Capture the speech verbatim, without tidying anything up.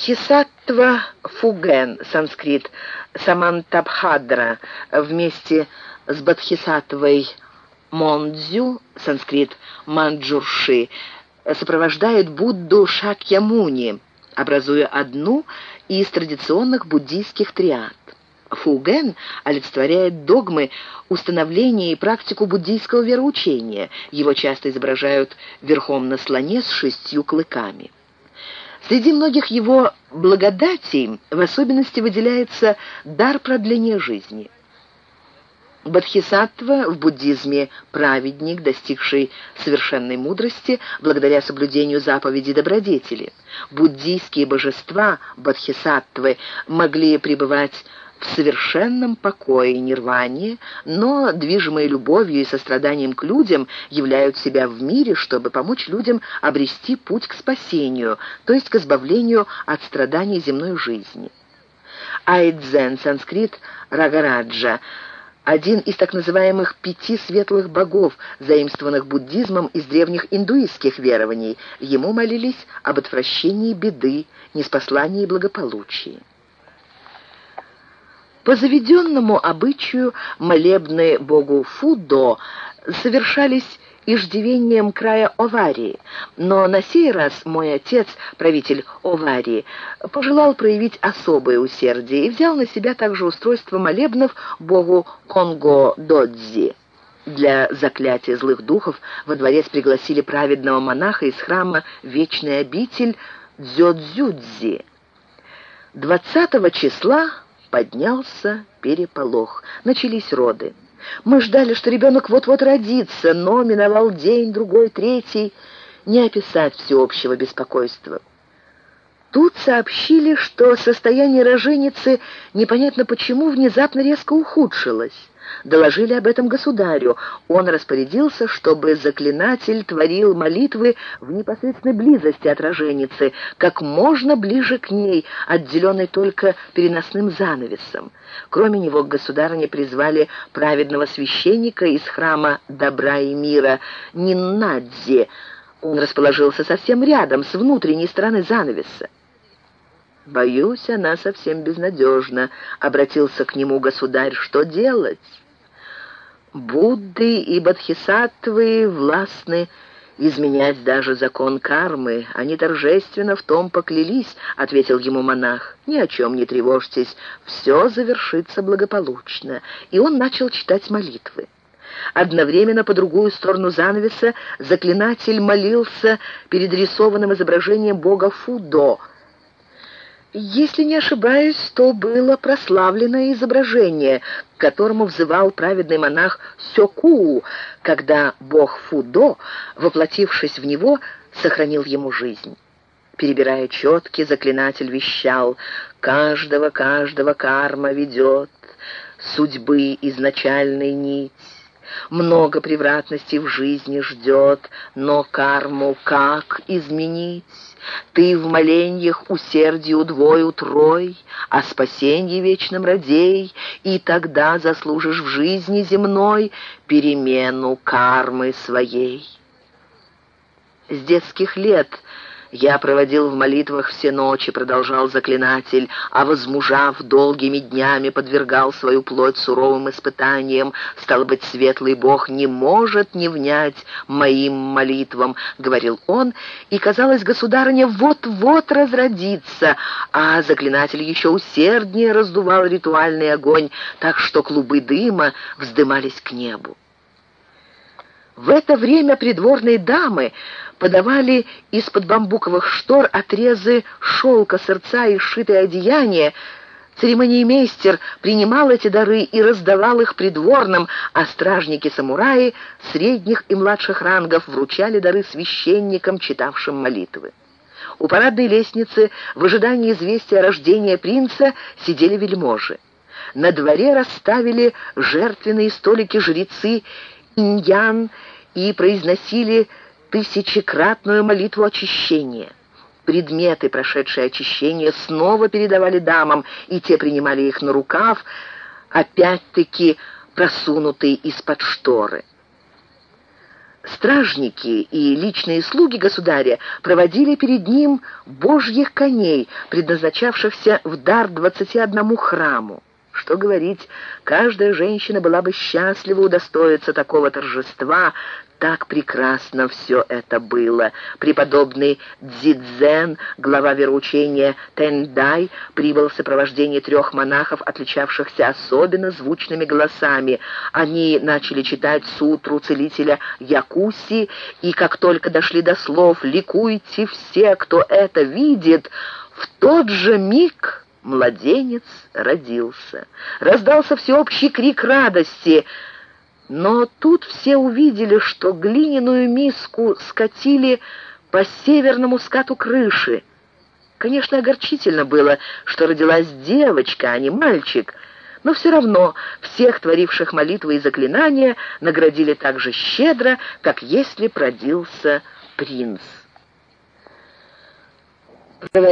Бодхисаттва Фуген, санскрит, Самантабхадра, вместе с Бодхисаттвой Мондзю, санскрит, Манджурши, сопровождает Будду Шакьямуни, образуя одну из традиционных буддийских триад. Фуген олицетворяет догмы, установление и практику буддийского вероучения. Его часто изображают верхом на слоне с шестью клыками. Среди многих его благодатей в особенности выделяется дар продления жизни. Бодхисаттва в буддизме праведник, достигший совершенной мудрости благодаря соблюдению заповедей добродетели. Буддийские божества бодхисаттвы могли пребывать в совершенном покое и нирване, но, движимые любовью и состраданием к людям, являют себя в мире, чтобы помочь людям обрести путь к спасению, то есть к избавлению от страданий земной жизни. Айдзен, санскрит, Рагараджа, один из так называемых пяти светлых богов, заимствованных буддизмом из древних индуистских верований. Ему молились об отвращении беды, ниспослании и благополучии. По заведенному обычаю молебны богу Фудо совершались иждивением края Оварии, но на сей раз мой отец, правитель Оварии, пожелал проявить особое усердие и взял на себя также устройство молебнов богу Конго-Додзи. Для заклятия злых духов во дворец пригласили праведного монаха из храма «Вечная обитель» Дзёдзюдзи. двадцатого числа поднялся переполох. Начались роды. Мы ждали, что ребенок вот-вот родится, но миновал день, другой, третий. Не описать всеобщего беспокойства. Тут сообщили, что состояние роженицы непонятно почему внезапно резко ухудшилось. Доложили об этом государю. Он распорядился, чтобы заклинатель творил молитвы в непосредственной близости от роженицы, как можно ближе к ней, отделенной только переносным занавесом. Кроме него к государыне призвали праведного священника из храма добра и мира Ниннадзи. Он расположился совсем рядом, с внутренней стороны занавеса. «Боюсь, она совсем безнадежна», — обратился к нему государь. «Что делать?» «Будды и бодхисаттвы властны изменять даже закон кармы. Они торжественно в том поклялись», — ответил ему монах. «Ни о чем не тревожьтесь, все завершится благополучно». И он начал читать молитвы. Одновременно по другую сторону занавеса заклинатель молился перед рисованным изображением бога Фудо. Если не ошибаюсь, то было прославленное изображение, к которому взывал праведный монах Сёкуу, когда бог Фудо, воплотившись в него, сохранил ему жизнь. Перебирая четки, заклинатель вещал: «Каждого, каждого карма ведет, судьбы изначальной нить. Много превратностей в жизни ждет, но карму как изменить? Ты в моленьях усердие удвой утрой, о спасении вечном радей, и тогда заслужишь в жизни земной перемену кармы своей». С детских лет я проводил в молитвах все ночи, продолжал заклинатель, а возмужав долгими днями подвергал свою плоть суровым испытаниям. Стало быть, светлый Бог не может не внять моим молитвам, говорил он, и, казалось, государыня вот-вот разродится, а заклинатель еще усерднее раздувал ритуальный огонь, так что клубы дыма вздымались к небу. В это время придворные дамы подавали из-под бамбуковых штор отрезы шелка, сырца и сшитые одеяния. Церемониймейстер принимал эти дары и раздавал их придворным, а стражники-самураи средних и младших рангов вручали дары священникам, читавшим молитвы. У парадной лестницы в ожидании известия о рождении принца сидели вельможи. На дворе расставили жертвенные столики жрецы иньян и произносили тысячекратную молитву очищения. Предметы, прошедшие очищение, снова передавали дамам, и те принимали их на рукав, опять-таки просунутые из-под шторы. Стражники и личные слуги государя проводили перед ним божьих коней, предназначавшихся в дар двадцати одному храму. Что говорить, каждая женщина была бы счастлива удостоиться такого торжества, так прекрасно все это было. Преподобный Цзидзен, глава вероучения Тэньдай, прибыл в сопровождении трех монахов, отличавшихся особенно звучными голосами. Они начали читать сутру целителя Якуси, и как только дошли до слов «Ликуйте все, кто это видит», в тот же миг младенец родился. Раздался всеобщий крик радости, но тут все увидели, что глиняную миску скатили по северному скату крыши. Конечно, огорчительно было, что родилась девочка, а не мальчик, но все равно всех творивших молитвы и заклинания наградили так же щедро, как если б родился принц.